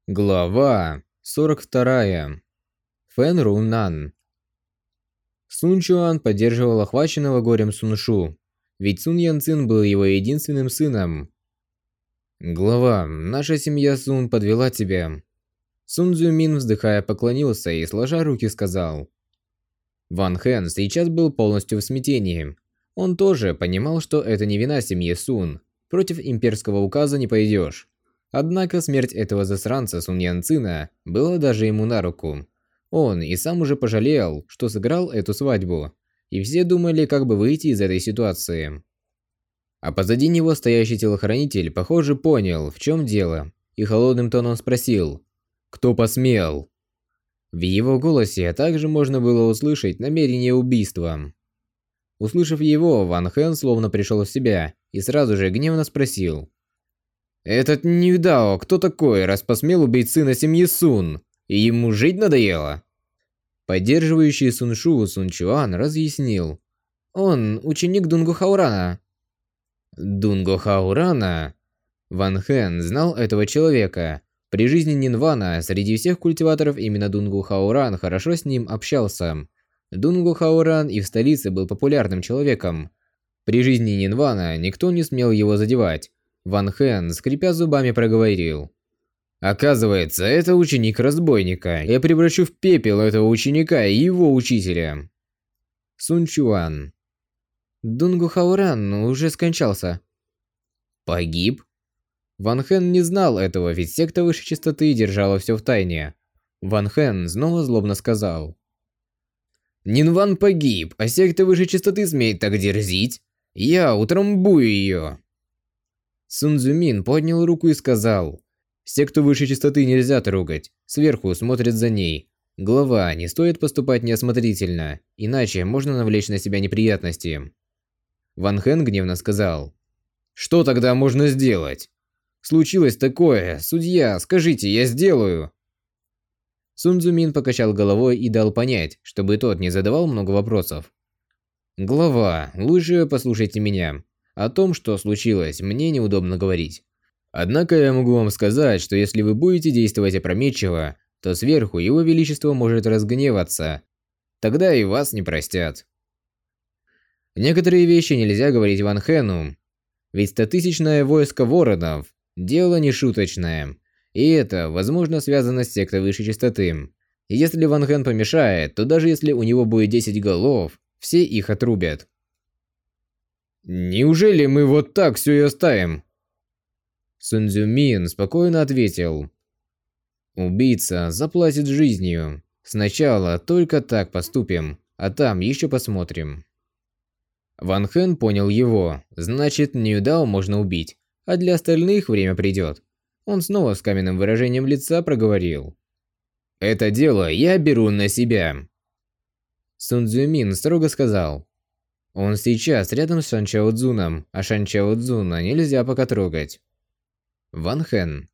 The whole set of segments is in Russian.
Глава 42. Фэн Рунан. Сун Чуан поддерживал охваченного горем Сун Шу, ведь Сун Ян Цин был его единственным сыном. «Глава, наша семья Сун подвела тебя». Сун Цзюмин, вздыхая, поклонился и, сложа руки, сказал. Ван Хэн сейчас был полностью в смятении. Он тоже понимал, что это не вина семьи Сун. Против имперского указа не пойдешь. Однако смерть этого засранца Сун Ян Цина была даже ему на руку. Он и сам уже пожалел, что сыграл эту свадьбу, и все думали, как бы выйти из этой ситуации. А позади него стоящий телохранитель, похоже, понял, в чем дело, и холодным тоном спросил: «Кто посмел?». В его голосе также можно было услышать намерение убийства. Услышав его, Ван Хэн словно пришел в себя и сразу же гневно спросил: «Этот Ньюдао кто такой, раз посмел убить сына семьи Сун? И ему жить надоело?» Поддерживающий Сун Шу Сун Чуан разъяснил: «Он ученик Дунгу Хаурана». Дунгу Хаурана? Ван Хэн знал этого человека. При жизни Нинвана среди всех культиваторов именно Дунгу Хауран хорошо с ним общался. Дунгу Хауран и в столице был популярным человеком. При жизни Нинвана никто не смел его задевать. Ван Хэн, скрипя зубами, проговорил: «Оказывается, это ученик разбойника. Я превращу в пепел этого ученика и его учителя». Сун Чуан. Дунгу Хауран уже скончался. Погиб? Ван Хэн не знал этого, ведь секта высшей частоты держала все в тайне. Ван Хэн снова злобно сказал: «Нинван погиб, а секта высшей частоты смеет так дерзить? Я утрамбую ее». Сун Цзюмин поднял руку и сказал: «Секту высшей частоты нельзя трогать, сверху смотрят за ней. Глава, не стоит поступать неосмотрительно, иначе можно навлечь на себя неприятности». Ван Хэн гневно сказал: «Что тогда можно сделать? Случилось такое, судья, скажите, я сделаю». Сун Цзюмин покачал головой и дал понять, чтобы тот не задавал много вопросов. «Глава, лучше послушайте меня. О том, что случилось, мне неудобно говорить. Однако я могу вам сказать, что если вы будете действовать опрометчиво, то сверху его величество может разгневаться. Тогда и вас не простят». Некоторые вещи нельзя говорить Ван Хэну, ведь 100-тысячное войско воронов – дело не шуточное, и это, возможно, связано с сектой высшей частоты. Если Ван Хэн помешает, то даже если у него будет 10 голов, все их отрубят. «Неужели мы вот так все и оставим?» Сун Цзюмин спокойно ответил: «Убийца заплатит жизнью. Сначала только так поступим, а там еще посмотрим». Ван Хэн понял его. Значит, Ньюдао можно убить, а для остальных время придет. Он снова с каменным выражением лица проговорил: «Это дело я беру на себя». Сун Цзюмин строго сказал: «Он сейчас рядом с Шан Чао Цзуном, а Шан Чао Цзуна нельзя пока трогать». Ван Хэн: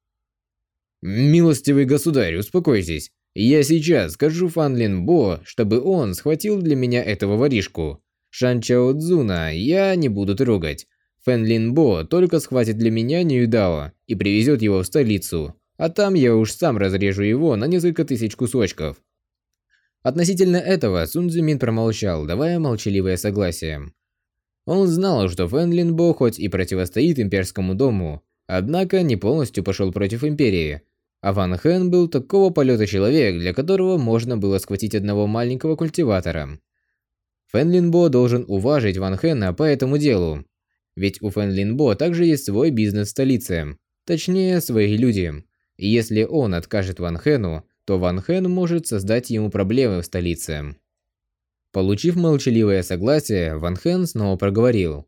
«Милостивый государь, успокойтесь. Я сейчас скажу Фан Лин Бо, чтобы он схватил для меня этого воришку. Шан Чао Цзуна я не буду трогать. Фэн Лин Бо только схватит для меня Ньюдао и привезет его в столицу, а там я уж сам разрежу его на несколько тысяч кусочков». Относительно этого Сун Цзюмин промолчал, давая молчаливое согласие. Он знал, что Фэн Лин Бо хоть и противостоит имперскому дому, однако не полностью пошел против империи. А Ван Хэн был такого полета человек, для которого можно было схватить одного маленького культиватора. Фэн Лин Бо должен уважить Ван Хэна по этому делу. Ведь у Фэн Лин Бо также есть свой бизнес в столице. Точнее, свои люди. И если он откажет Ван Хэну, то Ван Хэн может создать ему проблемы в столице. Получив молчаливое согласие, Ван Хэн снова проговорил: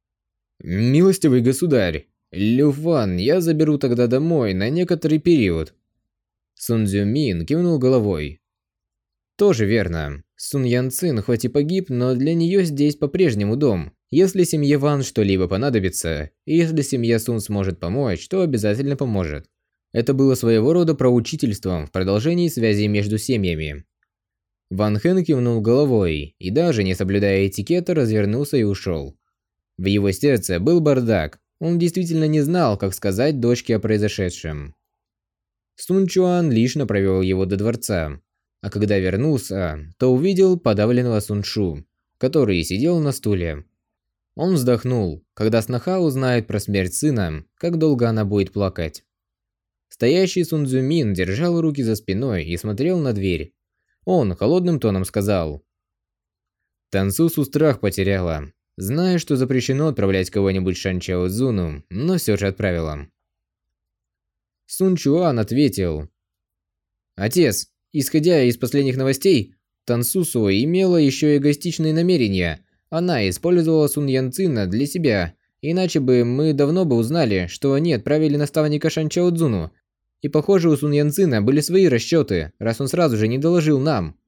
«Милостивый государь, Лю Фан я заберу тогда домой на некоторый период». Сун Цзюмин кивнул головой. «Тоже верно. Сун Ян Цин хоть и погиб, но для нее здесь по-прежнему дом. Если семье Ван что-либо понадобится, и если семья Сун сможет помочь, то обязательно поможет». Это было своего рода проучительством в продолжении связи между семьями. Ван Хэн кивнул головой и, даже не соблюдая этикета, развернулся и ушел. В его сердце был бардак. Он действительно не знал, как сказать дочке о произошедшем. Сун Чуан лично провел его до дворца, а когда вернулся, то увидел подавленного Сун Шу, который сидел на стуле. Он вздохнул, когда сноха узнает про смерть сына, как долго она будет плакать. Стоящий Сун Цзюмин держал руки за спиной и смотрел на дверь. Он холодным тоном сказал: «Тансусу страх потеряла, зная, что запрещено отправлять кого-нибудь Шанчао Цзуну, но все же отправила». Сун Чуан ответил: «Отец, исходя из последних новостей, Тансусу имела еще эгоистичные намерения. Она использовала Сун Янцина для себя, иначе бы мы давно бы узнали, что они отправили наставника Шанчао Цзуну. И похоже, у Сун Янцина были свои расчеты, раз он сразу же не доложил нам».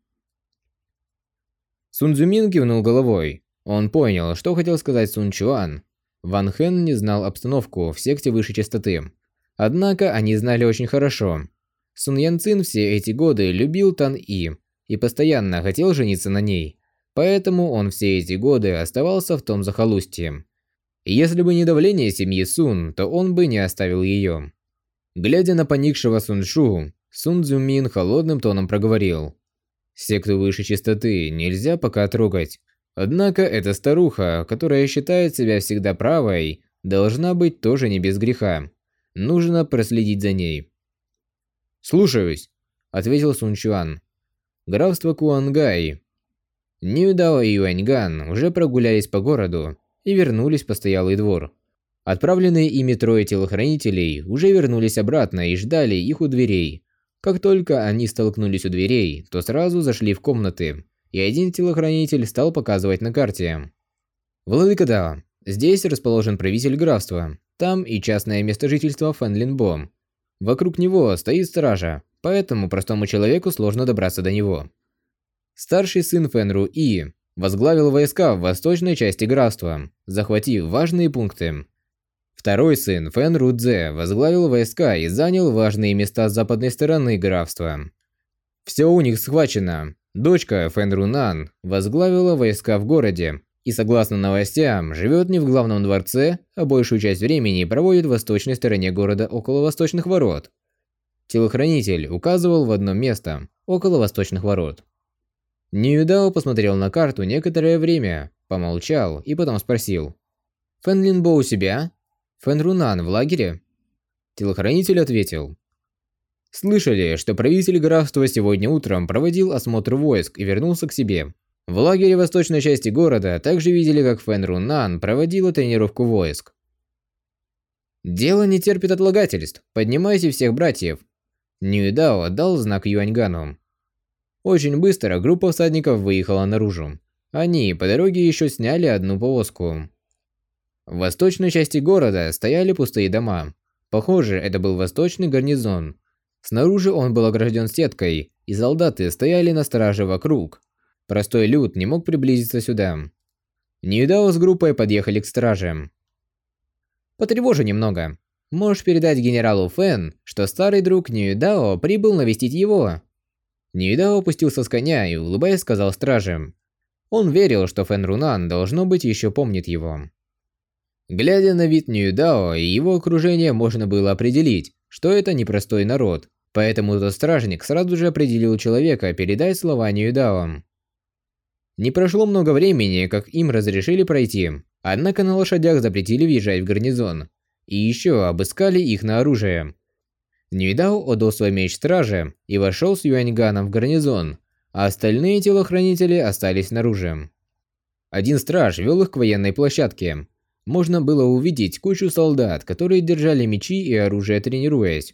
Сун Цзюмин кивнул головой. Он понял, что хотел сказать Сун Чуан. Ван Хэн не знал обстановку в секте высшей частоты. Однако они знали очень хорошо. Сун Янцин все эти годы любил Тан И и постоянно хотел жениться на ней. Поэтому он все эти годы оставался в том захолустье. И если бы не давление семьи Сун, то он бы не оставил ее. Глядя на поникшего Сун Шу, Сун Цзюмин холодным тоном проговорил: «Секту высшей частоты нельзя пока трогать. Однако эта старуха, которая считает себя всегда правой, должна быть тоже не без греха. Нужно проследить за ней». «Слушаюсь», — ответил Сун Чуан. Графство Куангай. Ньюдао и Юаньган уже прогулялись по городу и вернулись в постоялый двор. Отправленные ими трое телохранителей уже вернулись обратно и ждали их у дверей. Как только они столкнулись у дверей, то сразу зашли в комнаты, и один телохранитель стал показывать на карте. «Владыка Дао, здесь расположен правитель графства, там и частное место жительства Фэнлинбо. Вокруг него стоит стража, поэтому простому человеку сложно добраться до него». Старший сын Фэн Ру И возглавил войска в восточной части графства, захватив важные пункты. Второй сын Фэн Ру Цзэ возглавил войска и занял важные места с западной стороны графства. Все у них схвачено. Дочка Фэн Ру Нан возглавила войска в городе и, согласно новостям, живет не в главном дворце, а большую часть времени проводит в восточной стороне города около восточных ворот. Телохранитель указывал в одно место, около восточных ворот. Ньюдао посмотрел на карту некоторое время, помолчал и потом спросил: «Фэн Линбо у себя? Фэн Рунан в лагере?» Телохранитель ответил: «Слышали, что правитель графства сегодня утром проводил осмотр войск и вернулся к себе. В лагере восточной части города также видели, как Фэн Рунан проводила тренировку войск». «Дело не терпит отлагательств. Поднимайте всех братьев». Ньюдао дал знак Юаньгану. Очень быстро группа всадников выехала наружу. Они по дороге еще сняли одну повозку. В восточной части города стояли пустые дома. Похоже, это был восточный гарнизон. Снаружи он был огражден сеткой, и солдаты стояли на страже вокруг. Простой люд не мог приблизиться сюда. Ньюдао с группой подъехали к страже. «Потревожу немного. Можешь передать генералу Фэн, что старый друг Ньюдао прибыл навестить его?» Ньюдао опустился с коня и, улыбаясь, сказал страже. Он верил, что Фэн Рунан, должно быть, еще помнит его. Глядя на вид Ньюдао и его окружение, можно было определить, что это непростой народ, поэтому тот стражник сразу же определил человека передать слова Ньюдао. Не прошло много времени, как им разрешили пройти, однако на лошадях запретили въезжать в гарнизон, и еще обыскали их на оружие. Ньюдао отдал свой меч страже и вошел с Юаньганом в гарнизон, а остальные телохранители остались снаружи. Один страж вел их к военной площадке. Можно было увидеть кучу солдат, которые держали мечи и оружие, тренируясь.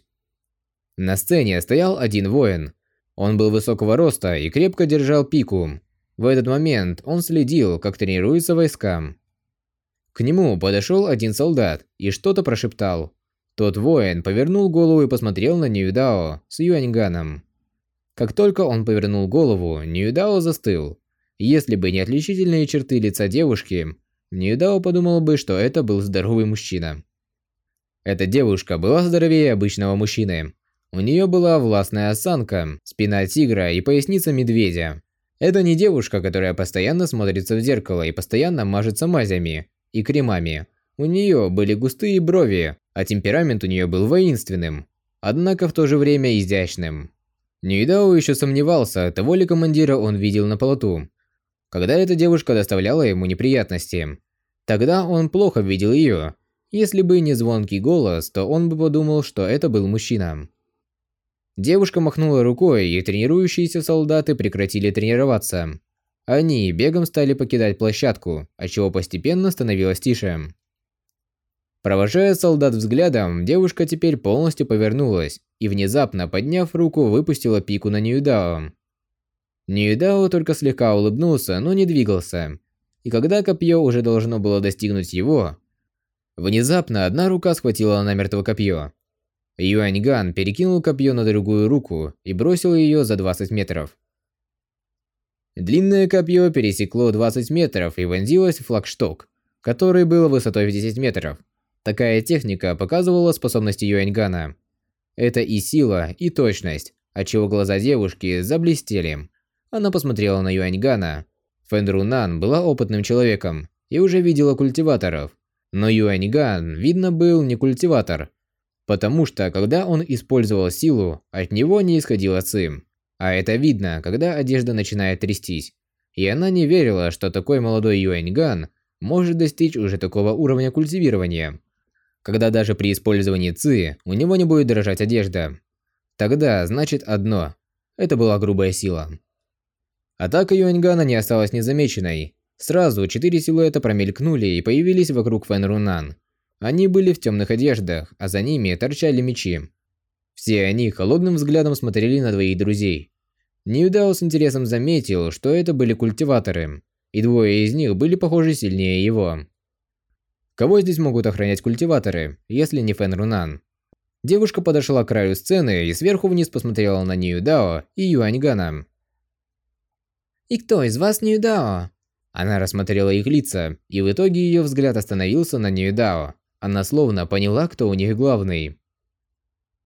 На сцене стоял один воин. Он был высокого роста и крепко держал пику. В этот момент он следил, как тренируются войска. К нему подошел один солдат и что-то прошептал. Тот воин повернул голову и посмотрел на Ньюдао с Юаньганом. Как только он повернул голову, Ньюдао застыл. Если бы не отличительные черты лица девушки, Ньюдао подумал бы, что это был здоровый мужчина. Эта девушка была здоровее обычного мужчины. У нее была властная осанка, спина тигра и поясница медведя. Это не девушка, которая постоянно смотрится в зеркало и постоянно мажется мазями и кремами. У нее были густые брови, а темперамент у нее был воинственным. однако в то же время изящным. Ньюдао еще сомневался, того ли командира он видел на плоту, когда эта девушка доставляла ему неприятности. Тогда он плохо видел ее. Если бы не звонкий голос, то он бы подумал, что это был мужчина. Девушка махнула рукой, и тренирующиеся солдаты прекратили тренироваться. Они бегом стали покидать площадку, отчего постепенно становилось тише. Провожая солдат взглядом, девушка теперь полностью повернулась и, внезапно подняв руку, выпустила пику на Ньюдао. Ньюдао только слегка улыбнулся, но не двигался. И когда копье уже должно было достигнуть его, внезапно одна рука схватила намертво копье. Юаньган перекинул копье на другую руку и бросил ее за 20 метров. Длинное копье пересекло 20 метров и вонзилось в флагшток, который был высотой в 10 метров. Такая техника показывала способности Юаньгана. Это и сила, и точность, отчего глаза девушки заблестели. Она посмотрела на Юаньгана. Фэн Рунан была опытным человеком и уже видела культиваторов. Но Юаньган, видно, был не культиватор, потому что, когда он использовал силу, от него не исходила ци. А это видно, когда одежда начинает трястись. И она не верила, что такой молодой Юаньган может достичь уже такого уровня культивирования. Когда даже при использовании ци у него не будет дрожать одежда. Тогда значит одно – это была грубая сила. Атака Юаньгана не осталась незамеченной. Сразу 4 силуэта промелькнули и появились вокруг Фэн Рунан. Они были в темных одеждах, а за ними торчали мечи. Все они холодным взглядом смотрели на двоих друзей. Ньюдао с интересом заметил, что это были культиваторы, и двое из них были, похоже, сильнее его. Кого здесь могут охранять культиваторы, если не Фэн Рунан? Девушка подошла к краю сцены и сверху вниз посмотрела на Ньюдао и Юаньгана. «И кто из вас Ньюдао?» Она рассмотрела их лица, и в итоге ее взгляд остановился на Ньюдао. Она словно поняла, кто у них главный.